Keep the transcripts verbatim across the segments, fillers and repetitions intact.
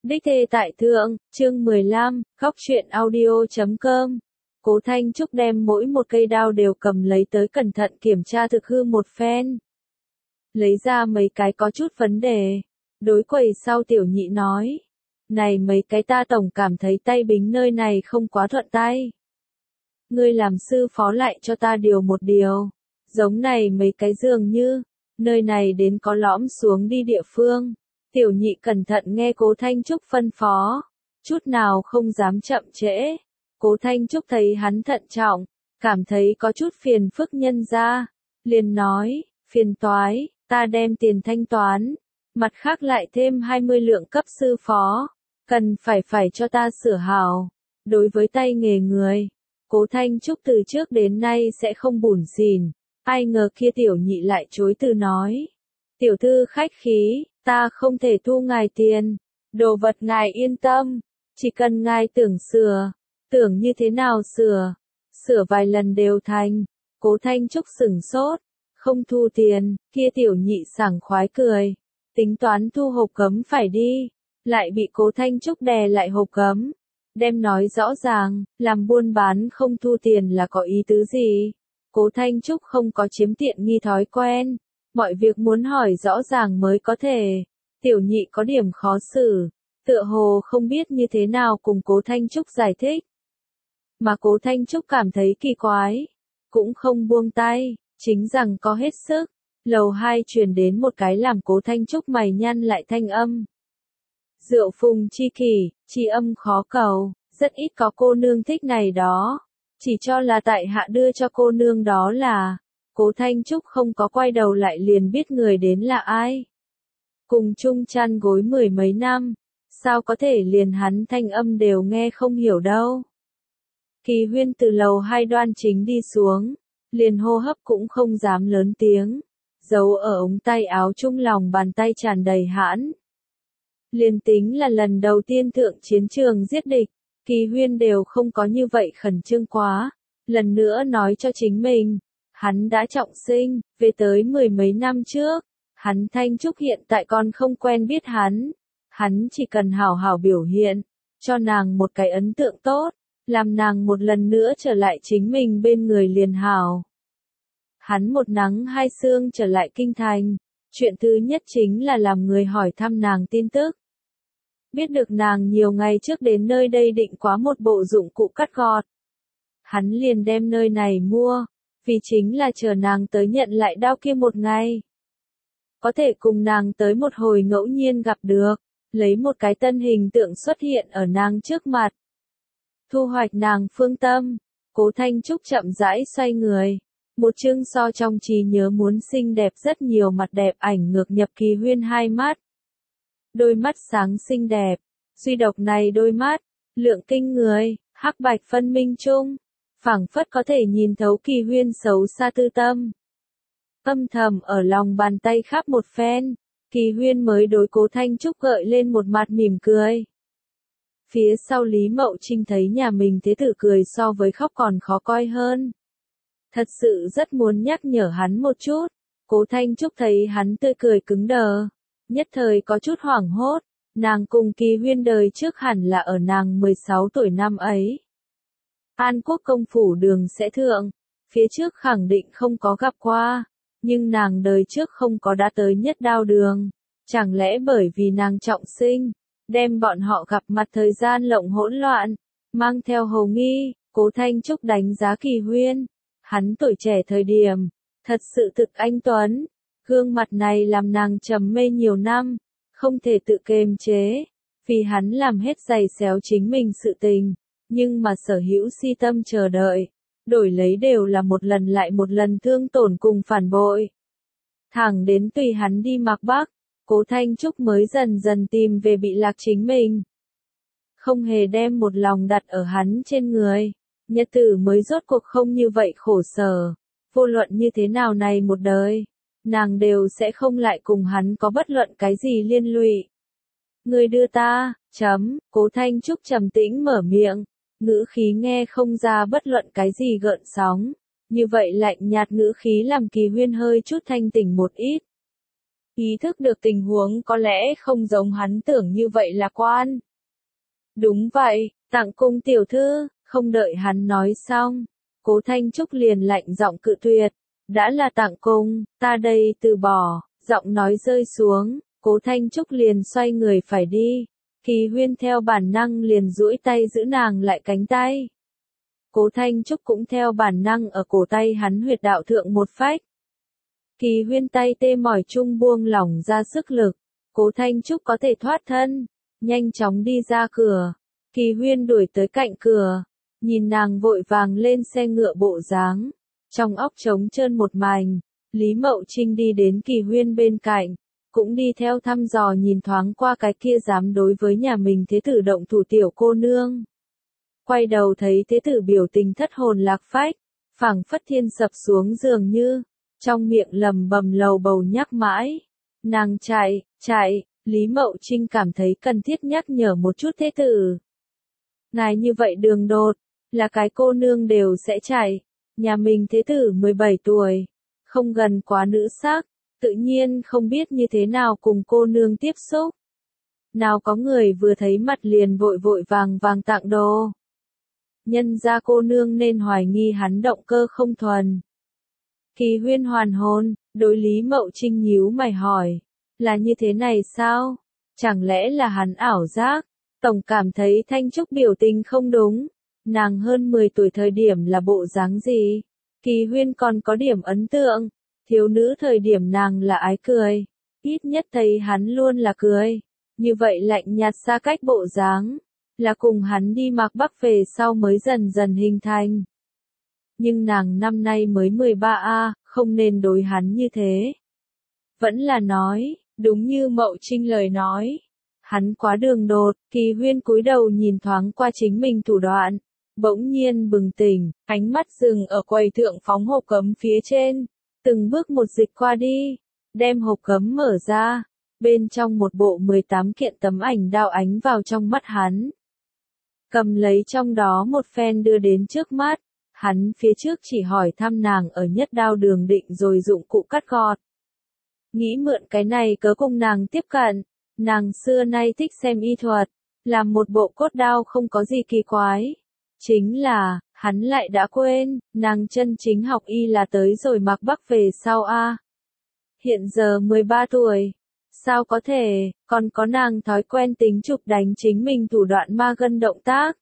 Đích thê tại thượng, chương mười lăm, góc truyện audio chấm com. Cố Thanh Trúc đem mỗi một cây đao đều cầm lấy tới cẩn thận kiểm tra thực hư một phen. Lấy ra mấy cái có chút vấn đề. Đối quầy sau tiểu nhị nói. Này mấy cái ta tổng cảm thấy tay bính nơi này không quá thuận tay. Ngươi làm sư phó lại cho ta điều một điều. Giống này mấy cái dường như, nơi này đến có lõm xuống đi địa phương. Tiểu nhị cẩn thận nghe Cố Thanh Trúc phân phó, chút nào không dám chậm trễ. Cố Thanh Trúc thấy hắn thận trọng, cảm thấy có chút phiền phức nhân ra, liền nói, phiền toái, ta đem tiền thanh toán, mặt khác lại thêm hai mươi lượng cấp sư phó, cần phải phải cho ta sửa hảo. Đối với tay nghề người, Cố Thanh Trúc từ trước đến nay sẽ không bủn xỉn, ai ngờ kia tiểu nhị lại chối từ nói. Tiểu thư khách khí, ta không thể thu ngài tiền, đồ vật ngài yên tâm, chỉ cần ngài tưởng sửa, tưởng như thế nào sửa, sửa vài lần đều thành. Cố Thanh Trúc sửng sốt, không thu tiền, kia tiểu nhị sảng khoái cười, tính toán thu hộp cấm phải đi, lại bị Cố Thanh Trúc đè lại hộp cấm, đem nói rõ ràng, làm buôn bán không thu tiền là có ý tứ gì. Cố Thanh Trúc không có chiếm tiện nghi thói quen. Mọi việc muốn hỏi rõ ràng mới có thể. Tiểu nhị có điểm khó xử, tựa hồ không biết như thế nào cùng Cố Thanh Trúc giải thích. Mà Cố Thanh Trúc cảm thấy kỳ quái, cũng không buông tay, chính rằng có hết sức. Lầu hai truyền đến một cái làm Cố Thanh Trúc mày nhăn lại thanh âm. Rượu phùng chi kỷ, chi âm khó cầu, rất ít có cô nương thích này đó. Chỉ cho là tại hạ đưa cho cô nương đó là... Cố Thanh Trúc không có quay đầu lại liền biết người đến là ai. Cùng chung chăn gối mười mấy năm, sao có thể liền hắn thanh âm đều nghe không hiểu đâu. Kỳ Huyên từ lầu hai đoan chính đi xuống, liền hô hấp cũng không dám lớn tiếng, giấu ở ống tay áo trung lòng bàn tay tràn đầy hãn. Liền tính là lần đầu tiên thượng chiến trường giết địch, Kỳ Huyên đều không có như vậy khẩn trương quá, lần nữa nói cho chính mình. Hắn đã trọng sinh, về tới mười mấy năm trước, hắn Thanh Trúc hiện tại còn không quen biết hắn, hắn chỉ cần hảo hảo biểu hiện, cho nàng một cái ấn tượng tốt, làm nàng một lần nữa trở lại chính mình bên người liền hảo. Hắn một nắng hai sương trở lại kinh thành, chuyện thứ nhất chính là làm người hỏi thăm nàng tin tức. Biết được nàng nhiều ngày trước đến nơi đây định quá một bộ dụng cụ cắt gọt. Hắn liền đem nơi này mua. Vì chính là chờ nàng tới nhận lại đao kia một ngày. Có thể cùng nàng tới một hồi ngẫu nhiên gặp được, lấy một cái tân hình tượng xuất hiện ở nàng trước mặt. Thu hoạch nàng phương tâm, Cố Thanh Trúc chậm rãi xoay người. Một chương so trong trí nhớ muốn xinh đẹp rất nhiều mặt đẹp ảnh ngược nhập Kỳ Huyên hai mắt. Đôi mắt sáng xinh đẹp, duy độc này đôi mắt, lượng kinh người, hắc bạch phân minh chung. Phảng phất có thể nhìn thấu Kỳ Huyên xấu xa tư tâm. Âm thầm ở lòng bàn tay khắp một phen, Kỳ Huyên mới đối Cố Thanh Trúc gợi lên một mặt mỉm cười. Phía sau Lý Mậu Trinh thấy nhà mình thế tử cười so với khóc còn khó coi hơn. Thật sự rất muốn nhắc nhở hắn một chút, Cố Thanh Trúc thấy hắn tươi cười cứng đờ, nhất thời có chút hoảng hốt, nàng cùng Kỳ Huyên đời trước hẳn là ở nàng mười sáu tuổi năm ấy. An Quốc công phủ đường sẽ thượng, phía trước khẳng định không có gặp qua, nhưng nàng đời trước không có đã tới nhất đao đường, chẳng lẽ bởi vì nàng trọng sinh, đem bọn họ gặp mặt thời gian lộng hỗn loạn, mang theo hầu nghi. Cố Thanh Trúc đánh giá Kỳ Huyên, hắn tuổi trẻ thời điểm, thật sự thực anh tuấn, gương mặt này làm nàng trầm mê nhiều năm, không thể tự kiềm chế, vì hắn làm hết giày xéo chính mình sự tình. Nhưng mà sở hữu si tâm chờ đợi, đổi lấy đều là một lần lại một lần thương tổn cùng phản bội. Thẳng đến tùy hắn đi Mạc Bắc, Cố Thanh Trúc mới dần dần tìm về bị lạc chính mình. Không hề đem một lòng đặt ở hắn trên người, nhật tử mới rốt cuộc không như vậy khổ sở. Vô luận như thế nào này một đời, nàng đều sẽ không lại cùng hắn có bất luận cái gì liên lụy. Người đưa ta, chấm, Cố Thanh Trúc trầm tĩnh mở miệng. Ngữ khí nghe không ra bất luận cái gì gợn sóng, như vậy lạnh nhạt ngữ khí làm Kỳ Huyên hơi chút thanh tỉnh một ít. ý thức được tình huống có lẽ không giống hắn tưởng như vậy lạc quan. Đúng vậy, tặng cung tiểu thư, không đợi hắn nói xong, Cố Thanh Trúc liền lạnh giọng cự tuyệt, đã là tặng cung, ta đây từ bỏ, giọng nói rơi xuống, Cố Thanh Trúc liền xoay người phải đi, Kỳ Huyên theo bản năng liền duỗi tay giữ nàng lại cánh tay. Cố Thanh Trúc cũng theo bản năng ở cổ tay hắn huyệt đạo thượng một phách. Kỳ Huyên tay tê mỏi chung buông lỏng ra sức lực, Cố Thanh Trúc có thể thoát thân, nhanh chóng đi ra cửa. Kỳ Huyên đuổi tới cạnh cửa, nhìn nàng vội vàng lên xe ngựa bộ dáng, trong óc trống trơn một mảnh. Lý Mậu Trinh đi đến Kỳ Huyên bên cạnh, cũng đi theo thăm dò nhìn thoáng qua cái kia dám đối với nhà mình thế tử động thủ tiểu cô nương. Quay đầu thấy thế tử biểu tình thất hồn lạc phách, phảng phất thiên sập xuống dường như, trong miệng lầm bầm lầu bầu nhắc mãi. Nàng chạy, chạy, Lý Mậu Trinh cảm thấy cần thiết nhắc nhở một chút thế tử. Ngài như vậy đường đột, là cái cô nương đều sẽ chạy, nhà mình thế tử mười bảy tuổi, không gần quá nữ sắc, tự nhiên không biết như thế nào cùng cô nương tiếp xúc. Nào có người vừa thấy mặt liền vội vội vàng vàng tặng đồ. Nhân ra cô nương nên hoài nghi hắn động cơ không thuần. Kỳ Huyên hoàn hồn, đối Lý Mậu Trinh nhíu mày hỏi, là như thế này sao? Chẳng lẽ là hắn ảo giác? Tổng cảm thấy Thanh Trúc biểu tình không đúng. Nàng hơn mười tuổi thời điểm là bộ dáng gì? Kỳ Huyên còn có điểm ấn tượng. Thiếu nữ thời điểm nàng là ái cười. Ít nhất thấy hắn luôn là cười. Như vậy lạnh nhạt xa cách bộ dáng. Là cùng hắn đi Mạc Bắc về sau mới dần dần hình thành. Nhưng nàng năm nay mới mười ba a, không nên đối hắn như thế. Vẫn là nói, đúng như Mậu Trinh lời nói. Hắn quá đường đột, Kỳ Huyên cúi đầu nhìn thoáng qua chính mình thủ đoạn. Bỗng nhiên bừng tỉnh, ánh mắt dừng ở quầy thượng phóng hộp cấm phía trên. Từng bước một dịch qua đi, đem hộp cấm mở ra. Bên trong một bộ mười tám kiện tấm ảnh đao ánh vào trong mắt hắn. Cầm lấy trong đó một phen đưa đến trước mắt. Hắn phía trước chỉ hỏi thăm nàng ở nhất đao đường định rồi dụng cụ cắt gọt. Nghĩ mượn cái này cớ cùng nàng tiếp cận. Nàng xưa nay thích xem y thuật. Làm một bộ cốt đao không có gì kỳ quái. Chính là, hắn lại đã quên, nàng chân chính học y là tới rồi Mạc Bắc về sau a. Hiện giờ mười ba tuổi. Sao có thể, còn có nàng thói quen tính chụp đánh chính mình thủ đoạn ma gân động tác.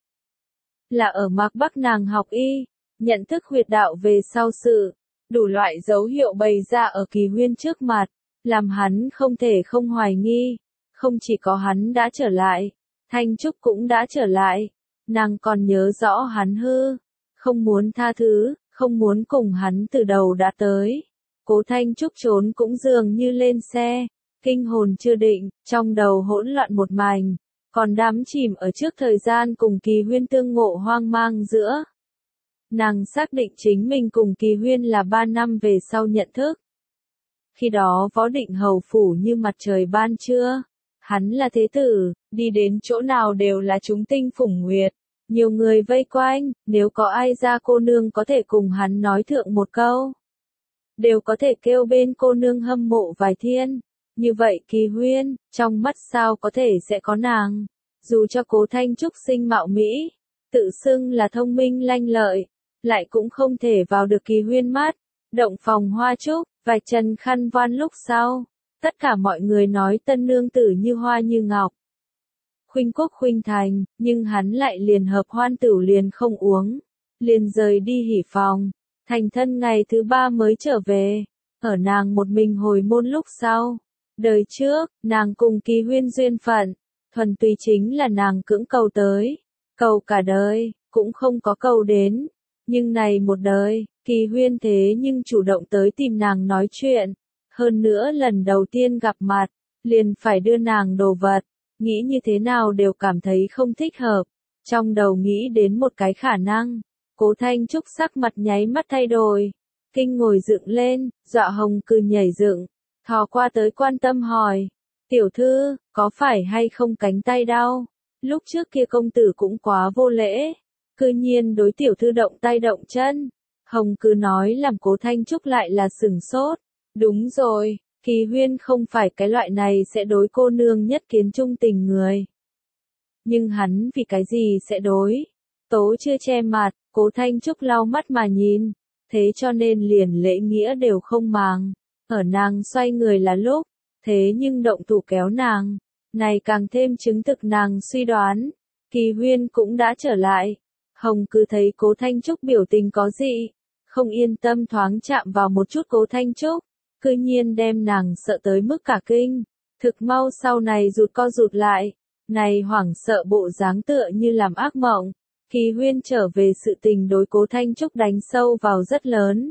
Là ở Mạc Bắc nàng học y, nhận thức huyệt đạo về sau sự, đủ loại dấu hiệu bày ra ở Kỳ Huyên trước mặt, làm hắn không thể không hoài nghi. Không chỉ có hắn đã trở lại, Thanh Trúc cũng đã trở lại. Nàng còn nhớ rõ hắn hư, không muốn tha thứ, không muốn cùng hắn từ đầu đã tới. Cố Thanh Trúc trốn cũng dường như lên xe, kinh hồn chưa định, trong đầu hỗn loạn một mảnh, còn đắm chìm ở trước thời gian cùng Kỳ Huyên tương ngộ hoang mang giữa. Nàng xác định chính mình cùng Kỳ Huyên là ba năm về sau nhận thức. Khi đó Võ Định hầu phủ như mặt trời ban trưa. Hắn là thế tử, đi đến chỗ nào đều là chúng tinh phủng nguyệt. Nhiều người vây quanh, nếu có ai ra cô nương có thể cùng hắn nói thượng một câu. Đều có thể kêu bên cô nương hâm mộ vài thiên. Như vậy Kỳ Huyên, trong mắt sao có thể sẽ có nàng. Dù cho Cố Thanh Trúc sinh mạo Mỹ, tự xưng là thông minh lanh lợi, lại cũng không thể vào được Kỳ Huyên mắt. Động phòng hoa trúc, vài chân khăn voan lúc sau. Tất cả mọi người nói tân nương tử như hoa như ngọc. Khuynh quốc khuynh thành, nhưng hắn lại liền hợp hoan tửu liền không uống. Liền rời đi hỉ phòng. Thành thân ngày thứ ba mới trở về. Ở nàng một mình hồi môn lúc sau. Đời trước, nàng cùng Kỳ Huyên duyên phận. Thuần túy chính là nàng cưỡng cầu tới. Cầu cả đời, cũng không có cầu đến. Nhưng này một đời, Kỳ Huyên thế nhưng chủ động tới tìm nàng nói chuyện. Hơn nữa lần đầu tiên gặp mặt, liền phải đưa nàng đồ vật, nghĩ như thế nào đều cảm thấy không thích hợp. Trong đầu nghĩ đến một cái khả năng, Cố Thanh Trúc sắc mặt nháy mắt thay đổi, kinh ngồi dựng lên, dọa hồng cừ nhảy dựng, thò qua tới quan tâm hỏi, tiểu thư, có phải hay không cánh tay đau? Lúc trước kia công tử cũng quá vô lễ, cư nhiên đối tiểu thư động tay động chân. Hồng cừ nói làm Cố Thanh Trúc lại là sửng sốt. Đúng rồi, Kỳ Huyên không phải cái loại này sẽ đối cô nương nhất kiến trung tình người. Nhưng hắn vì cái gì sẽ đối? Tố chưa che mặt, Cố Thanh Trúc lau mắt mà nhìn, thế cho nên liền lễ nghĩa đều không màng. Ở nàng xoay người là lúc, thế nhưng động thủ kéo nàng, này càng thêm chứng thực nàng suy đoán. Kỳ Huyên cũng đã trở lại. Hồng cứ thấy Cố Thanh Trúc biểu tình có gì, không yên tâm thoáng chạm vào một chút Cố Thanh Trúc, cư nhiên đem nàng sợ tới mức cả kinh. Thực mau sau này rụt co rụt lại, này hoảng sợ bộ dáng tựa như làm ác mộng. Kỳ Huyên trở về sự tình đối Cố Thanh Trúc đánh sâu vào rất lớn.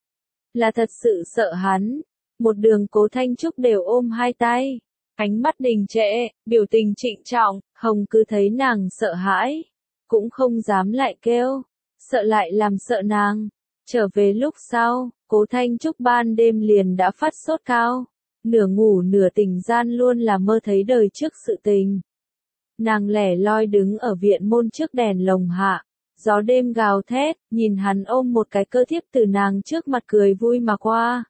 Là thật sự sợ hắn. Một đường Cố Thanh Trúc đều ôm hai tay, ánh mắt đình trệ, biểu tình trịnh trọng. Hồng cứ thấy nàng sợ hãi, cũng không dám lại kêu, sợ lại làm sợ nàng. Trở về lúc sau, Cố Thanh Trúc ban đêm liền đã phát sốt cao, nửa ngủ nửa tỉnh gian luôn là mơ thấy đời trước sự tình. Nàng lẻ loi đứng ở viện môn trước đèn lồng hạ, gió đêm gào thét, nhìn hắn ôm một cái cơ thiếp từ nàng trước mặt cười vui mà qua.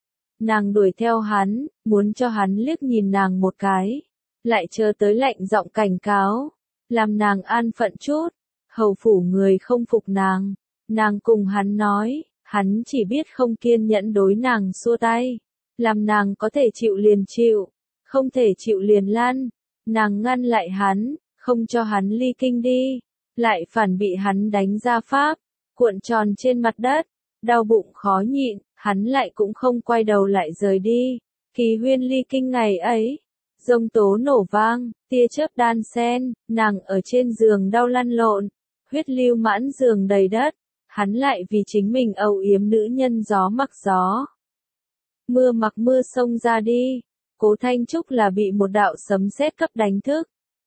Nàng đuổi theo hắn, muốn cho hắn liếc nhìn nàng một cái, lại chờ tới lạnh giọng cảnh cáo, làm nàng an phận chút. Hầu phủ người không phục nàng, nàng cùng hắn nói, hắn chỉ biết không kiên nhẫn đối nàng xua tay, làm nàng có thể chịu liền chịu, không thể chịu liền lăn. Nàng ngăn lại hắn, không cho hắn ly kinh đi, lại phản bị hắn đánh ra pháp, cuộn tròn trên mặt đất, đau bụng khó nhịn, hắn lại cũng không quay đầu lại rời đi. Kỳ Huyên ly kinh ngày ấy, giông tố nổ vang, tia chớp đan sen, nàng ở trên giường đau lăn lộn, huyết lưu mãn giường đầy đất, hắn lại vì chính mình âu yếm nữ nhân gió mặc gió. Mưa mặc mưa xông ra đi. Cố Thanh Trúc là bị một đạo sấm sét cấp đánh thức.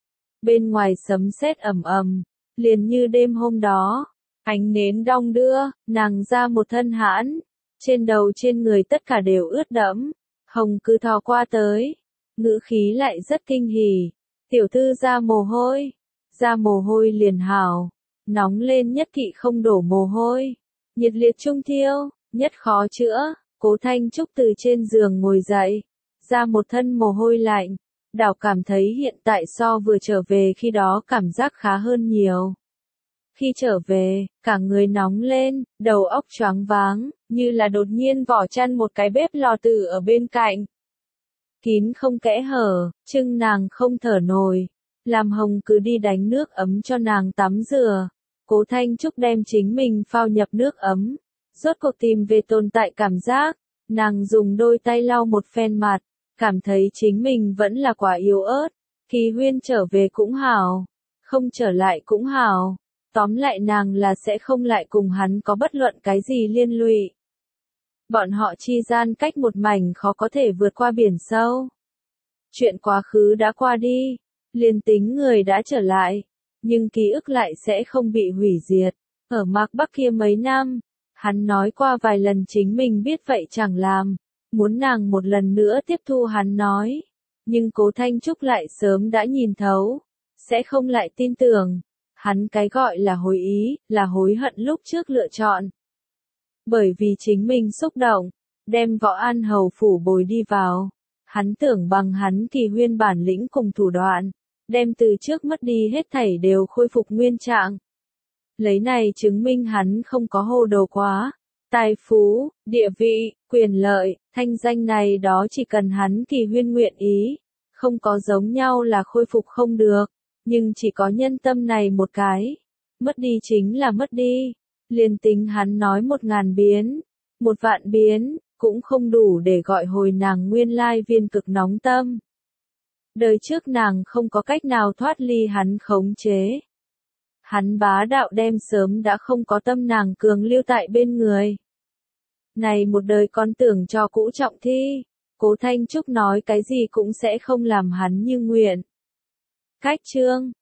Bên ngoài sấm sét ầm ầm, liền như đêm hôm đó, ánh nến đong đưa, nàng ra một thân hãn, trên đầu trên người tất cả đều ướt đẫm. Hồng cứ thò qua tới, ngữ khí lại rất kinh hỉ, tiểu thư ra mồ hôi, ra mồ hôi liền hảo, nóng lên nhất kỵ không đổ mồ hôi, nhiệt liệt trung thiêu, nhất khó chữa. Cố Thanh Trúc từ trên giường ngồi dậy, ra một thân mồ hôi lạnh, đảo cảm thấy hiện tại so vừa trở về khi đó cảm giác khá hơn nhiều. Khi trở về, cả người nóng lên, đầu óc choáng váng, như là đột nhiên vỏ chăn một cái bếp lò tử ở bên cạnh. Kín không kẽ hở, chưng nàng không thở nổi, làm Hồng cứ đi đánh nước ấm cho nàng tắm rửa. Cố Thanh Trúc đem chính mình phao nhập nước ấm, rốt cuộc tìm về tồn tại cảm giác, nàng dùng đôi tay lau một phen mặt, cảm thấy chính mình vẫn là quá yếu ớt. Kỳ Huyên trở về cũng hảo, không trở lại cũng hảo, tóm lại nàng là sẽ không lại cùng hắn có bất luận cái gì liên lụy. Bọn họ chi gian cách một mảnh khó có thể vượt qua biển sâu. Chuyện quá khứ đã qua đi, liền tính người đã trở lại, nhưng ký ức lại sẽ không bị hủy diệt. Ở Mạc Bắc kia mấy năm, hắn nói qua vài lần chính mình biết vậy chẳng làm, muốn nàng một lần nữa tiếp thu hắn nói. Nhưng Cố Thanh Trúc lại sớm đã nhìn thấu, sẽ không lại tin tưởng. Hắn cái gọi là hối ý, là hối hận lúc trước lựa chọn. Bởi vì chính mình xúc động, đem Võ An hầu phủ bồi đi vào. Hắn tưởng bằng hắn Kỳ Huyên bản lĩnh cùng thủ đoạn, đem từ trước mất đi hết thảy đều khôi phục nguyên trạng. Lấy này chứng minh hắn không có hồ đồ quá. Tài phú, địa vị, quyền lợi, thanh danh này đó chỉ cần hắn Kỳ Huyên nguyện ý, không có giống nhau là khôi phục không được, nhưng chỉ có nhân tâm này một cái, mất đi chính là mất đi, liền tính hắn nói một ngàn biến, một vạn biến, cũng không đủ để gọi hồi nàng nguyên lai viên cực nóng tâm. Đời trước nàng không có cách nào thoát ly hắn khống chế. Hắn bá đạo đem sớm đã không có tâm nàng cường lưu tại bên người. Này một đời con tưởng cho cũ trọng thi, Cố Thanh Trúc nói cái gì cũng sẽ không làm hắn như nguyện. Cách chương